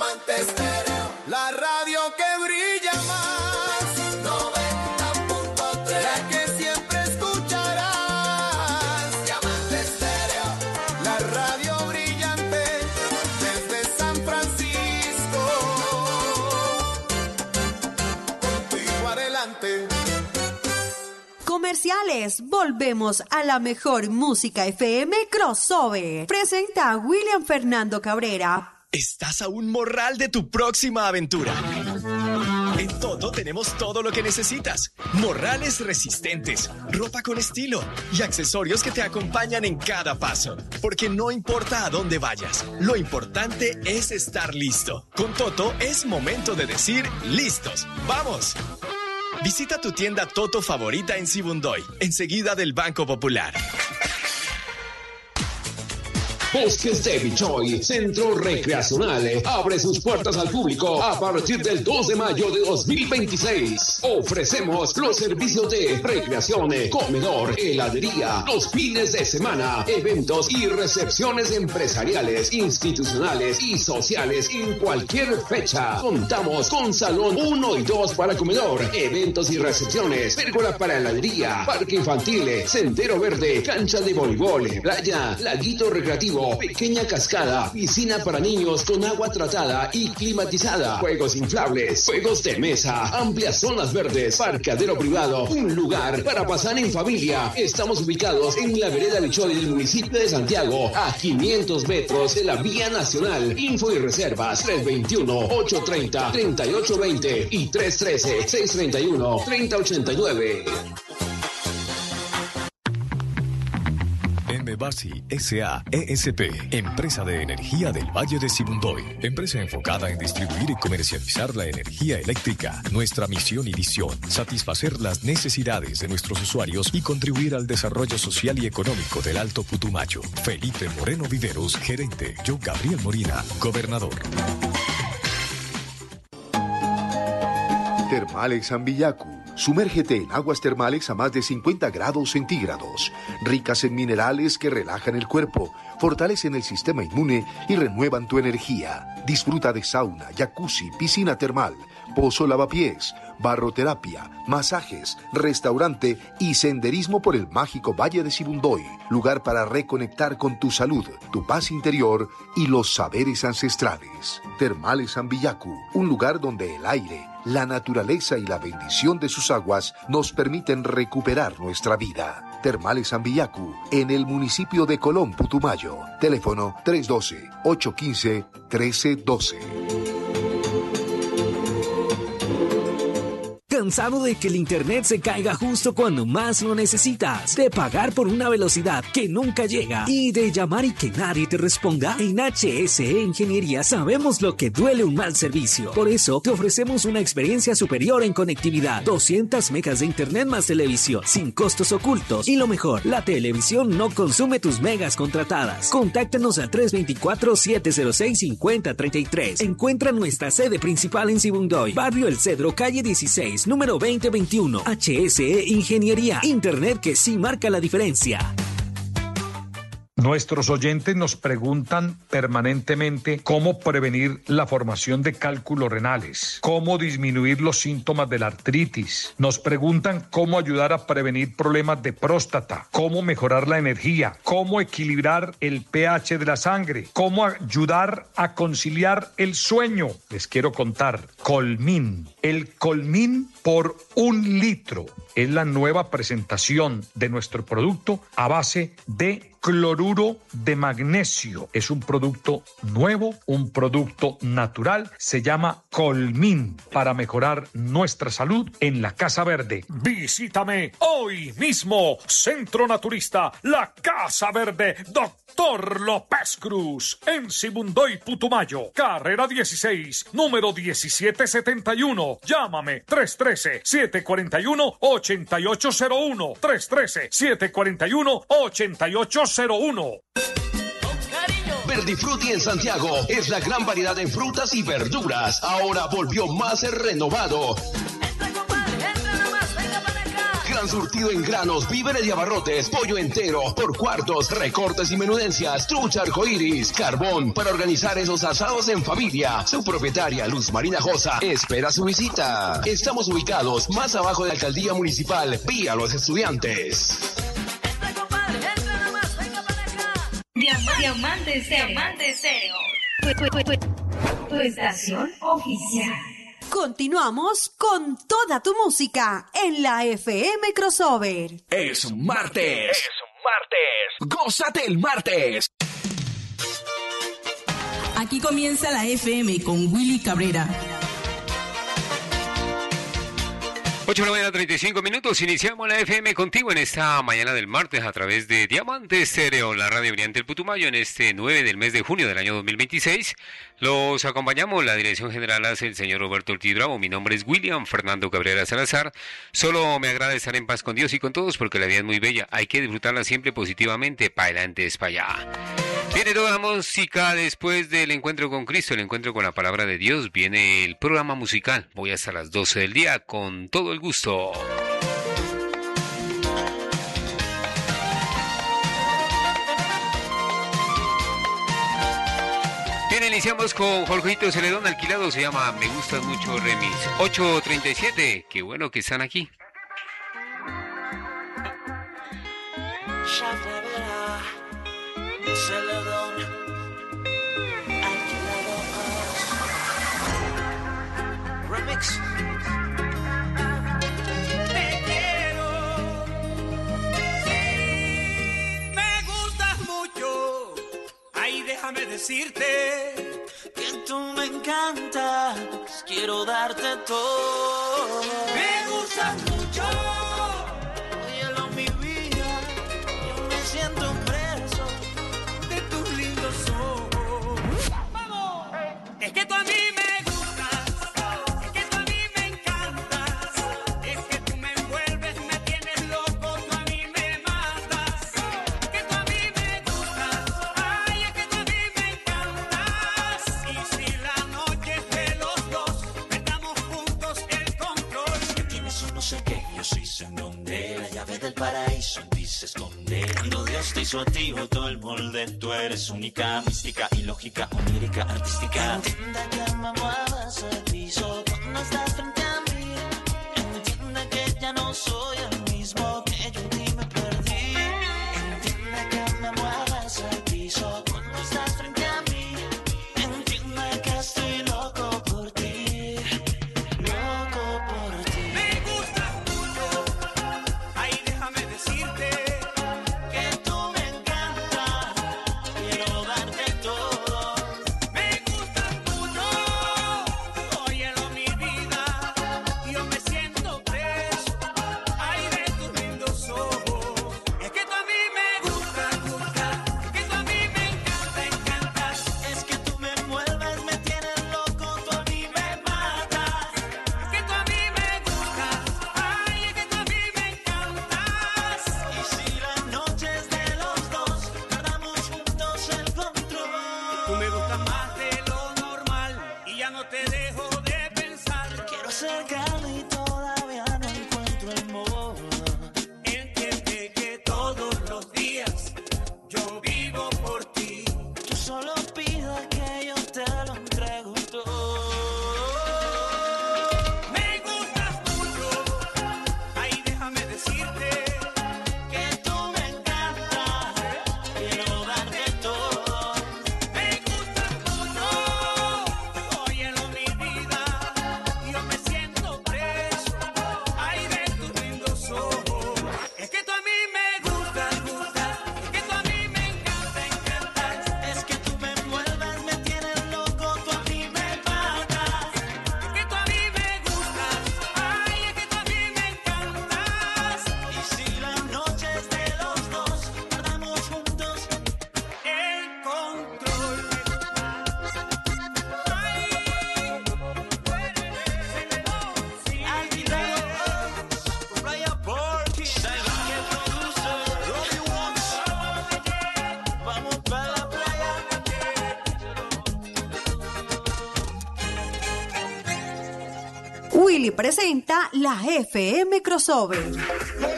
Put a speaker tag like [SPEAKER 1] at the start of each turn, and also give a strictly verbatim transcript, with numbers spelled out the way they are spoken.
[SPEAKER 1] Diamante Estéreo, la radio que brilla más. noventa punto tres, la que siempre escucharás. Diamante Estéreo, la radio brillante desde San Francisco. Contigo adelante.
[SPEAKER 2] Comerciales, volvemos a la mejor música F M Crossover. Presenta a William Fernando Cabrera.
[SPEAKER 3] Estás a un morral de tu próxima aventura. En Toto tenemos todo lo que necesitas. Morrales resistentes, ropa con estilo y accesorios que te acompañan en cada paso. Porque no importa a dónde vayas, lo importante es estar listo. Con Toto es momento de decir listos. ¡Vamos! Visita tu tienda Toto favorita en Sibundoy, enseguida del Banco Popular.
[SPEAKER 4] Bosques de Bichoy, centro recreacional, abre sus puertas al público a partir del dos de mayo de dos mil veintiséis. Ofrecemos los servicios de recreación, comedor, heladería, los fines de semana, eventos y recepciones empresariales, institucionales y sociales en cualquier fecha. Contamos con salón uno y dos para comedor, eventos y recepciones, pérgola para heladería, parque infantil, sendero verde, cancha de voleibol, playa, laguito recreativo, pequeña cascada, piscina para niños con agua tratada y climatizada, juegos inflables, juegos de mesa, amplias zonas verdes, parqueadero privado, un lugar para pasar en familia. Estamos ubicados en la vereda Bichoy del municipio de Santiago, a quinientos metros de la vía nacional. Info y reservas tres dos uno, ocho tres cero, tres ocho dos cero y tres uno tres, seis tres uno, tres cero ocho nueve.
[SPEAKER 5] Mebasi S A E S P, empresa de energía del Valle de Sibundoy, empresa enfocada en distribuir y comercializar la energía eléctrica. Nuestra misión y visión, satisfacer las necesidades de nuestros usuarios y contribuir al desarrollo social y económico del Alto Putumayo. Felipe Moreno Viveros, gerente. Yo, Gabriel Morina, gobernador.
[SPEAKER 6] Termales Ambiyacu. Sumérgete en aguas termales a más de cincuenta grados centígrados, ricas en minerales que relajan el cuerpo, fortalecen el sistema inmune y renuevan tu energía. Disfruta de sauna, jacuzzi, piscina termal, pozo lavapiés, barroterapia, masajes, restaurante y senderismo por el mágico Valle de Sibundoy, lugar para reconectar con tu salud, tu paz interior y los saberes ancestrales. Termales Ambiyacu, un lugar donde el aire, la naturaleza y la bendición de sus aguas nos permiten recuperar nuestra vida. Termales Ambiyacu, en el municipio de Colón, Putumayo. Teléfono tres uno dos, ocho uno cinco, uno tres uno dos.
[SPEAKER 7] ¿Cansado de que el internet se caiga justo cuando más lo necesitas? ¿De pagar por una velocidad que nunca llega? ¿Y de llamar y que nadie te responda? En H S E Ingeniería sabemos lo que duele un mal servicio. Por eso te ofrecemos una experiencia superior en conectividad. doscientas megas de internet más televisión, sin costos ocultos. Y lo mejor, la televisión no consume tus megas contratadas. Contáctanos al tres dos cuatro, siete cero seis, cinco cero tres tres. Encuentra nuestra sede principal en Sibundoy, Barrio El Cedro, calle dieciséis, número veinte veintiuno. H S E Ingeniería, internet que sí marca la diferencia.
[SPEAKER 8] Nuestros oyentes nos preguntan permanentemente cómo prevenir la formación de cálculos renales, cómo disminuir los síntomas de la artritis. Nos preguntan cómo ayudar a prevenir problemas de próstata, cómo mejorar la energía, cómo equilibrar el pH de la sangre, cómo ayudar a conciliar el sueño. Les quiero contar, Colmin. El Colmin por un litro es la nueva presentación de nuestro producto a base de cloruro de magnesio. Es un producto nuevo, un producto natural. Se llama Colmin para mejorar nuestra salud en la Casa Verde.
[SPEAKER 9] Visítame hoy mismo, Centro Naturista, la Casa Verde, Doctor López Cruz, en Sibundoy, Putumayo, carrera dieciséis, número diecisiete setenta y uno. Llámame tres uno tres, siete cuatro uno, ocho ocho cero uno, tres uno tres, siete cuatro uno, ocho ocho cero uno.
[SPEAKER 4] Verdifruti en Santiago es la gran variedad de frutas y verduras. Ahora volvió más renovado. Gran surtido en granos, víveres y abarrotes, pollo entero, por cuartos, recortes y menudencias, trucha arcoíris, carbón para organizar esos asados en familia. Su propietaria, Luz Marina Josa, espera su visita. Estamos ubicados más abajo de la Alcaldía Municipal, vía Los Estudiantes.
[SPEAKER 10] Diamante Diamante Estéreo. Tu, tu, tu, tu, tu estación oficial.
[SPEAKER 2] Continuamos con toda tu música en la F M Crossover.
[SPEAKER 11] Es martes. Es martes. Gózate el martes.
[SPEAKER 12] Aquí comienza la F M con Willy Cabrera.
[SPEAKER 13] ocho de la mañana, treinta y cinco minutos. Iniciamos la F M contigo en esta mañana del martes a través de Diamante Estéreo, la radio brillante del Putumayo, en este nueve del mes de junio del año dos mil veintiséis. Los acompañamos, la dirección general hace el señor Roberto Ortiz Bravo. Mi nombre es William Fernando Cabrera Salazar. Solo me agrada estar en paz con Dios y con todos porque la vida es muy bella. Hay que disfrutarla siempre positivamente. Pa' adelante es pa' allá. Viene toda la música después del encuentro con Cristo, el encuentro con la palabra de Dios. Viene el programa musical. Voy hasta las doce del día con todo el gusto. Bien, iniciamos con Jorgito Celedón, Alquilado, se llama Me Gustas Mucho Remix. ocho treinta y siete, qué bueno que están aquí.
[SPEAKER 14] Celedón, Alquilado Remix.
[SPEAKER 15] Te quiero, sí, me gustas mucho. Ay, déjame decirte
[SPEAKER 14] que tú me encantas, quiero darte todo.
[SPEAKER 15] Me gustas mucho.
[SPEAKER 14] Óyelo, mi vida, yo me siento preso
[SPEAKER 15] de tus lindos ojos. ¡Vamos! Es que tú a mí me gustas, es que tú a mí me encantas, es que tú me envuelves, me tienes loco, tú a mí me matas. Es que tú a mí me gustas, ay, es que tú a mí me encantas. Y si la noche es de los dos, metamos juntos el control.
[SPEAKER 14] Que tienes un no sé qué, yo sí sé en dónde. La llave del paraíso en ti se esconde. Cuando Dios te hizo a ti, botó el molde. Tú eres única, mística, ilógica, onírica, artística. Entiende que me muevas el piso cuando estás frente a mí. Entiende que ya no soy el mismo, que yo en ti me perdí. Entiende que me muevas el piso cuando estás frente a mí. Entiende que estoy loco por ti, loco por ti.
[SPEAKER 15] Me gustas mucho, ay, déjame decirte
[SPEAKER 14] que tú me encantas, quiero darte todo.
[SPEAKER 15] me gustas mucho. Óyelo, mi vida,
[SPEAKER 2] Willy presenta la F M Crossover.